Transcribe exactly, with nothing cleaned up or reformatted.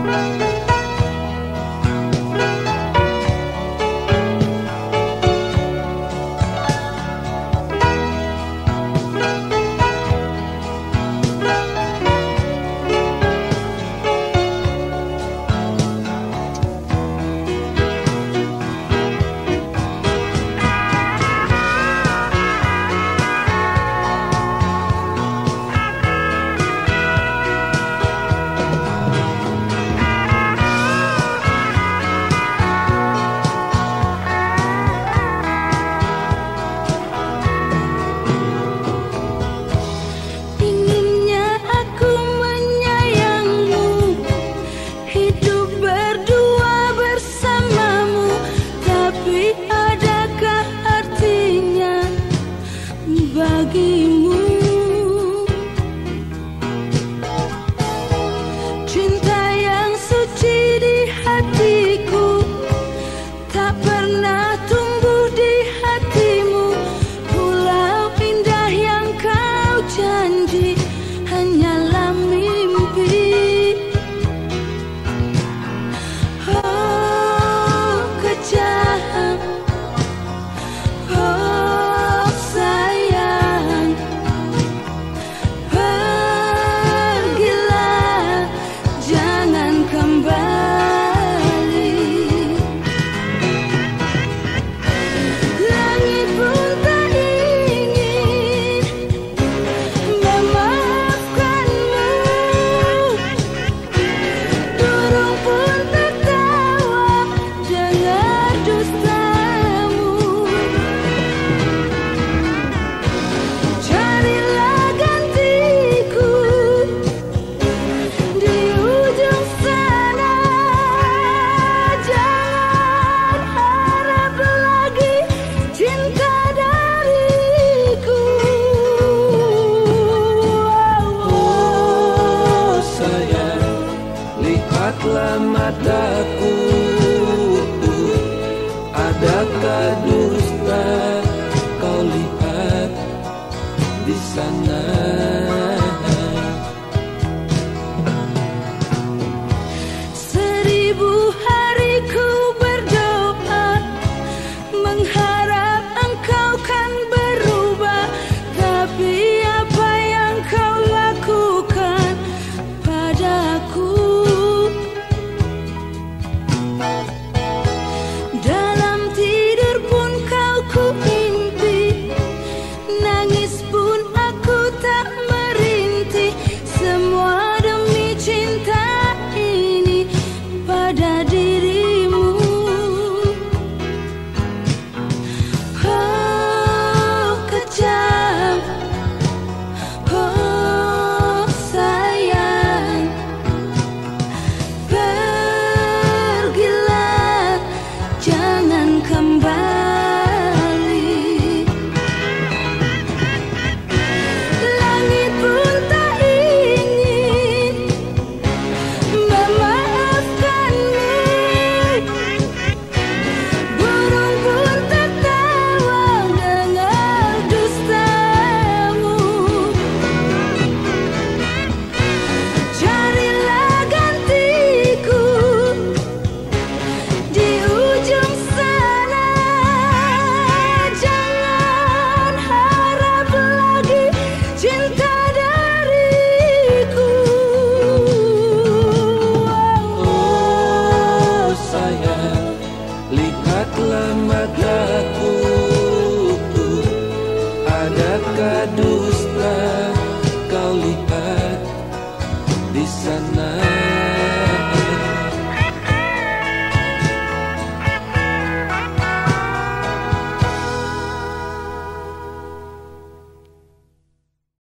bagimu. Cinta yang suci di hatiku tak pernah tumbuh di hatimu. Pulau indah yang kau janji hanyalah mimpi. Oh kejam, oh sayang, pergilah jangan kembali. Langit pun tak ingin memaafkanmu, burung pun tertawa dengar dustamu. Carilah gantiku di ujung sana, jangan harap lagi cinta dariku. Oh sayang, lihatlah mataku, adakah dusta kau lihat di sana? Seribu hari ku berdoa mengharap engkau kan berubah, tapi apa yang kau lakukan padaku? Dalam tidur pun kau ku mimpi, nangis pun aku tak merintih, semua demi cinta ini pada dirimu. Oh kejam, oh sayang, pergilah jangan kembali. Langit pun tak ingin memaafkanmu, burung pun tertawa dengar dustamu. Carilah gantiku di ujung sana, jangan harap lagi cinta dariku. Oh sayang, lihatlah mataku, adakah dusta kau lihat di sana?